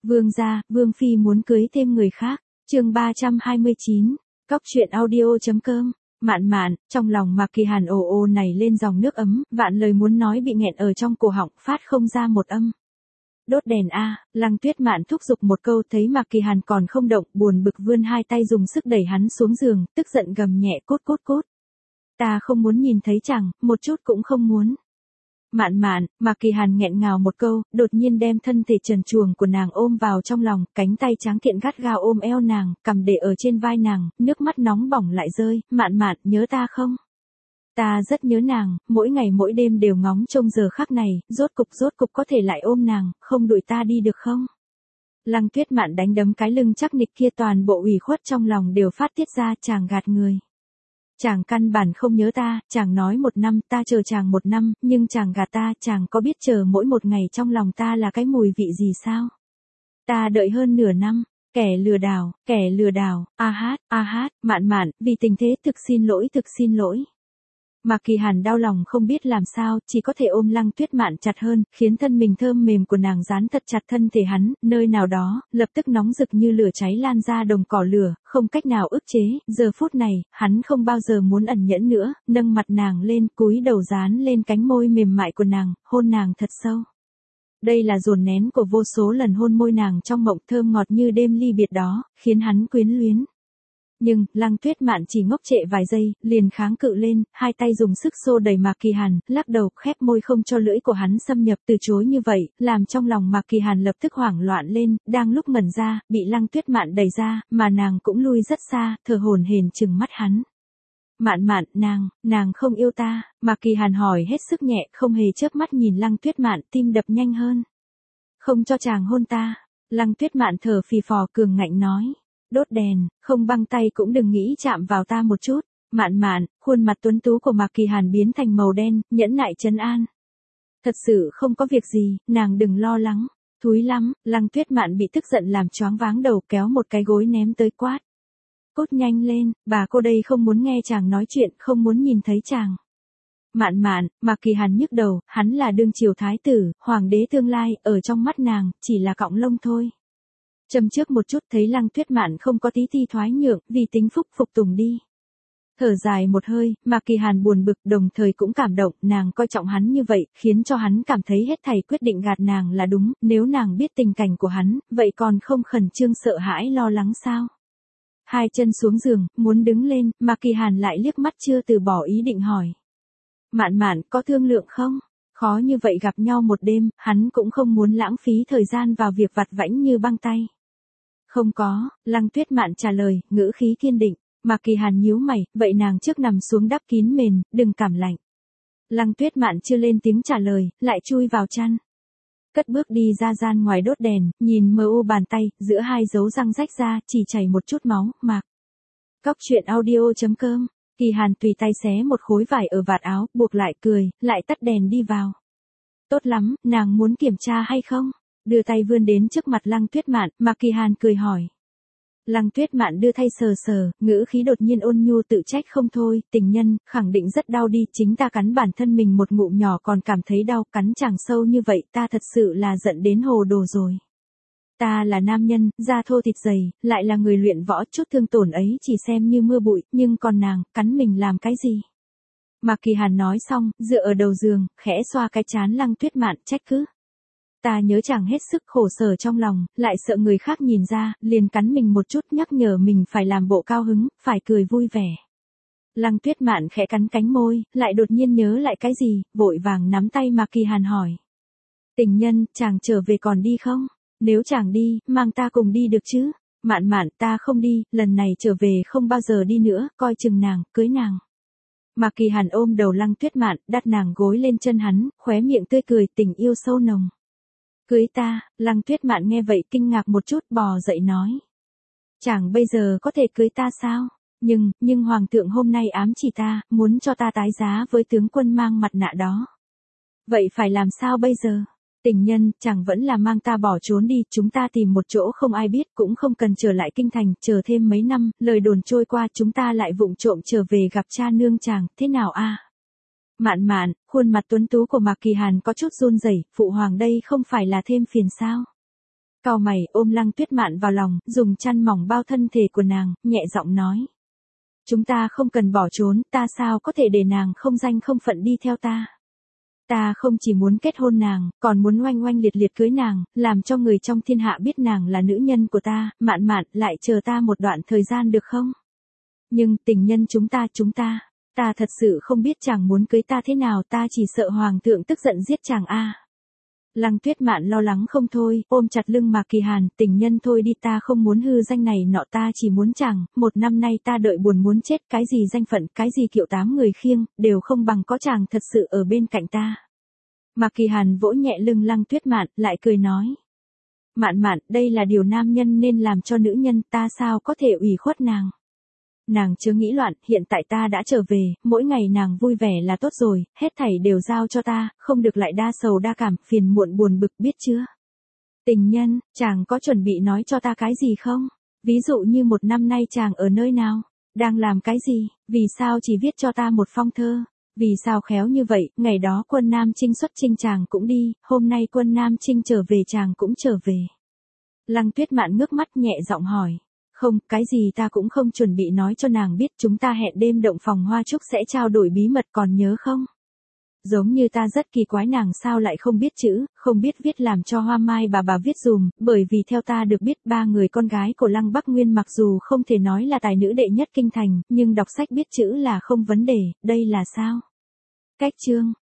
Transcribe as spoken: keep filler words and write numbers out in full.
Vương gia, Vương phi muốn cưới thêm người khác. Chương ba trăm hai mươi chín. Cóc truyện audio.com. Mạn Mạn, trong lòng Mạc Kỳ Hàn ồ ồ nảy lên dòng nước ấm, vạn lời muốn nói bị nghẹn ở trong cổ họng, phát không ra một âm. Đốt đèn a, Lăng Tuyết Mạn thúc giục một câu, thấy Mạc Kỳ Hàn còn không động, buồn bực vươn hai tay dùng sức đẩy hắn xuống giường, tức giận gầm nhẹ, cốt cốt cốt. Ta không muốn nhìn thấy chàng, một chút cũng không muốn. Mạn Mạn, Mạc Kỳ Hàn nghẹn ngào một câu, đột nhiên đem thân thể trần truồng của nàng ôm vào trong lòng, cánh tay trắng kiện gắt gao ôm eo nàng, cầm để ở trên vai nàng, nước mắt nóng bỏng lại rơi. Mạn Mạn, nhớ ta không? Ta rất nhớ nàng, mỗi ngày mỗi đêm đều ngóng trông giờ khắc này, rốt cục rốt cục có thể lại ôm nàng, không đuổi ta đi được không? Lăng Tuyết Mạn đánh đấm cái lưng chắc nịch kia, toàn bộ ủy khuất trong lòng đều phát tiết ra. Chàng gạt người. Chàng căn bản không nhớ ta, chàng nói một năm, ta chờ chàng một năm, nhưng chàng gạt ta, chàng có biết chờ mỗi một ngày trong lòng ta là cái mùi vị gì sao? Ta đợi hơn nửa năm, kẻ lừa đảo, kẻ lừa đảo, a hát, a hát, Mạn Mạn, vì tình thế thực xin lỗi, thực xin lỗi. Mạc Kỳ Hàn đau lòng không biết làm sao, chỉ có thể ôm Lăng Tuyết Mạn chặt hơn, khiến thân mình thơm mềm của nàng dán thật chặt thân thể hắn, nơi nào đó, lập tức nóng rực như lửa cháy lan ra đồng cỏ lửa, không cách nào ức chế. Giờ phút này, hắn không bao giờ muốn ẩn nhẫn nữa, nâng mặt nàng lên, cúi đầu dán lên cánh môi mềm mại của nàng, hôn nàng thật sâu. Đây là dồn nén của vô số lần hôn môi nàng trong mộng, thơm ngọt như đêm ly biệt đó, khiến hắn quyến luyến. Nhưng, Lăng Tuyết Mạn chỉ ngốc trệ vài giây, liền kháng cự lên, hai tay dùng sức xô đẩy Mạc Kỳ Hàn, lắc đầu, khép môi không cho lưỡi của hắn xâm nhập. Từ chối như vậy, làm trong lòng Mạc Kỳ Hàn lập tức hoảng loạn lên, đang lúc ngẩn ra, bị Lăng Tuyết Mạn đẩy ra, mà nàng cũng lui rất xa, thở hổn hển trừng mắt hắn. Mạn Mạn, nàng, nàng không yêu ta? Mạc Kỳ Hàn hỏi hết sức nhẹ, không hề chớp mắt nhìn Lăng Tuyết Mạn, tim đập nhanh hơn. Không cho chàng hôn ta. Lăng Tuyết Mạn thở phì phò cường ngạnh nói. Đốt đèn, không băng tay cũng đừng nghĩ chạm vào ta một chút. Mạn Mạn, khuôn mặt tuấn tú của Mạc Kỳ Hàn biến thành màu đen, nhẫn nại trấn an. Thật sự không có việc gì, nàng đừng lo lắng. Thúi lắm. Lăng Tuyết Mạn bị tức giận làm choáng váng đầu, kéo một cái gối ném tới quát. Cốt nhanh lên, bà cô đây không muốn nghe chàng nói chuyện, không muốn nhìn thấy chàng. Mạn Mạn, Mạc Kỳ Hàn nhức đầu, hắn là đương triều thái tử, hoàng đế tương lai, ở trong mắt nàng, chỉ là cọng lông thôi. Châm trước một chút, thấy Lăng Tuyết Mạn không có tí ti thoái nhượng, vì tính phúc phục tùng đi. Thở dài một hơi, Mạc Kỳ Hàn buồn bực, đồng thời cũng cảm động, nàng coi trọng hắn như vậy, khiến cho hắn cảm thấy hết thảy quyết định gạt nàng là đúng, nếu nàng biết tình cảnh của hắn, vậy còn không khẩn trương sợ hãi lo lắng sao? Hai chân xuống giường, muốn đứng lên, Mạc Kỳ Hàn lại liếc mắt chưa từ bỏ ý định hỏi. Mạn Mạn, có thương lượng không? Khó như vậy gặp nhau một đêm, hắn cũng không muốn lãng phí thời gian vào việc vặt vãnh như băng tay. Không có, Lăng Tuyết Mạn trả lời, ngữ khí kiên định. Mạc Kỳ Hàn nhíu mày, vậy nàng trước nằm xuống đắp kín mền, đừng cảm lạnh. Lăng Tuyết Mạn chưa lên tiếng trả lời, lại chui vào chăn. Cất bước đi ra gian ngoài đốt đèn, nhìn mờ u bàn tay, giữa hai dấu răng rách ra, chỉ chảy một chút máu. Mạc. Cóc truyện audio.com. Kỳ Hàn tùy tay xé một khối vải ở vạt áo, buộc lại cười, lại tắt đèn đi vào. Tốt lắm, nàng muốn kiểm tra hay không? Đưa tay vươn đến trước mặt Lăng Tuyết Mạn, Mạc Kỳ Hàn cười hỏi. Lăng Tuyết Mạn đưa tay sờ sờ, ngữ khí đột nhiên ôn nhu tự trách không thôi, tình nhân, khẳng định rất đau đi, chính ta cắn bản thân mình một ngụm nhỏ còn cảm thấy đau, cắn chàng sâu như vậy, ta thật sự là giận đến hồ đồ rồi. Ta là nam nhân, da thô thịt dày, lại là người luyện võ, chút thương tổn ấy chỉ xem như mưa bụi, nhưng còn nàng, cắn mình làm cái gì? Mạc Kỳ Hàn nói xong, dựa ở đầu giường, khẽ xoa cái trán Lăng Tuyết Mạn, trách cứ. Ta nhớ chàng hết sức khổ sở trong lòng, lại sợ người khác nhìn ra, liền cắn mình một chút, nhắc nhở mình phải làm bộ cao hứng, phải cười vui vẻ. Lăng Tuyết Mạn khẽ cắn cánh môi, lại đột nhiên nhớ lại cái gì, vội vàng nắm tay Mạc Kỳ Hàn hỏi. Tình nhân, chàng trở về còn đi không? Nếu chàng đi, mang ta cùng đi được chứ? Mạn Mạn, ta không đi, lần này trở về không bao giờ đi nữa, coi chừng nàng, cưới nàng. Mạc Kỳ Hàn ôm đầu Lăng Tuyết Mạn, đặt nàng gối lên chân hắn, khóe miệng tươi cười, tình yêu sâu nồng. Cưới ta? Lăng Tuyết Mạn nghe vậy kinh ngạc một chút, bò dậy nói. Chàng bây giờ có thể cưới ta sao? Nhưng, nhưng Hoàng thượng hôm nay ám chỉ ta, muốn cho ta tái giá với tướng quân mang mặt nạ đó. Vậy phải làm sao bây giờ? Tình nhân, chàng vẫn là mang ta bỏ trốn đi, chúng ta tìm một chỗ không ai biết, cũng không cần trở lại kinh thành, chờ thêm mấy năm, lời đồn trôi qua chúng ta lại vụng trộm trở về gặp cha nương chàng, thế nào a? Mạn Mạn, khuôn mặt tuấn tú của Mạc Kỳ Hàn có chút run rẩy, phụ hoàng đây không phải là thêm phiền sao? Cau mày ôm Lăng Tuyết Mạn vào lòng, dùng chăn mỏng bao thân thể của nàng, nhẹ giọng nói. Chúng ta không cần bỏ trốn, ta sao có thể để nàng không danh không phận đi theo ta. Ta không chỉ muốn kết hôn nàng, còn muốn oanh oanh liệt liệt cưới nàng, làm cho người trong thiên hạ biết nàng là nữ nhân của ta, Mạn Mạn, lại chờ ta một đoạn thời gian được không? Nhưng tình nhân chúng ta chúng ta, ta thật sự không biết chàng muốn cưới ta thế nào, ta chỉ sợ hoàng thượng tức giận giết chàng a. À. Lăng Tuyết Mạn lo lắng không thôi, ôm chặt lưng Mạc Kỳ Hàn, tình nhân thôi đi, ta không muốn hư danh này nọ, ta chỉ muốn chàng, một năm nay ta đợi buồn muốn chết, cái gì danh phận, cái gì kiệu tám người khiêng, đều không bằng có chàng thật sự ở bên cạnh ta. Mạc Kỳ Hàn vỗ nhẹ lưng Lăng Tuyết Mạn, lại cười nói. Mạn Mạn, đây là điều nam nhân nên làm cho nữ nhân, ta sao có thể ủy khuất nàng. Nàng chớ nghĩ loạn, hiện tại ta đã trở về, mỗi ngày nàng vui vẻ là tốt rồi, hết thảy đều giao cho ta, không được lại đa sầu đa cảm, phiền muộn buồn bực, biết chưa? Tình nhân, chàng có chuẩn bị nói cho ta cái gì không? Ví dụ như một năm nay chàng ở nơi nào? Đang làm cái gì? Vì sao chỉ viết cho ta một phong thơ? Vì sao khéo như vậy, ngày đó quân Nam Chinh xuất chinh chàng cũng đi, hôm nay quân Nam Chinh trở về chàng cũng trở về. Lăng Tuyết Mạn ngước mắt nhẹ giọng hỏi. Không, cái gì ta cũng không chuẩn bị nói cho nàng biết, chúng ta hẹn đêm động phòng hoa trúc sẽ trao đổi bí mật, còn nhớ không? Giống như ta rất kỳ quái nàng sao lại không biết chữ, không biết viết, làm cho Hoa Mai bà bà viết dùm, bởi vì theo ta được biết ba người con gái của Lăng Bắc Nguyên mặc dù không thể nói là tài nữ đệ nhất kinh thành, nhưng đọc sách biết chữ là không vấn đề, đây là sao? Cách chương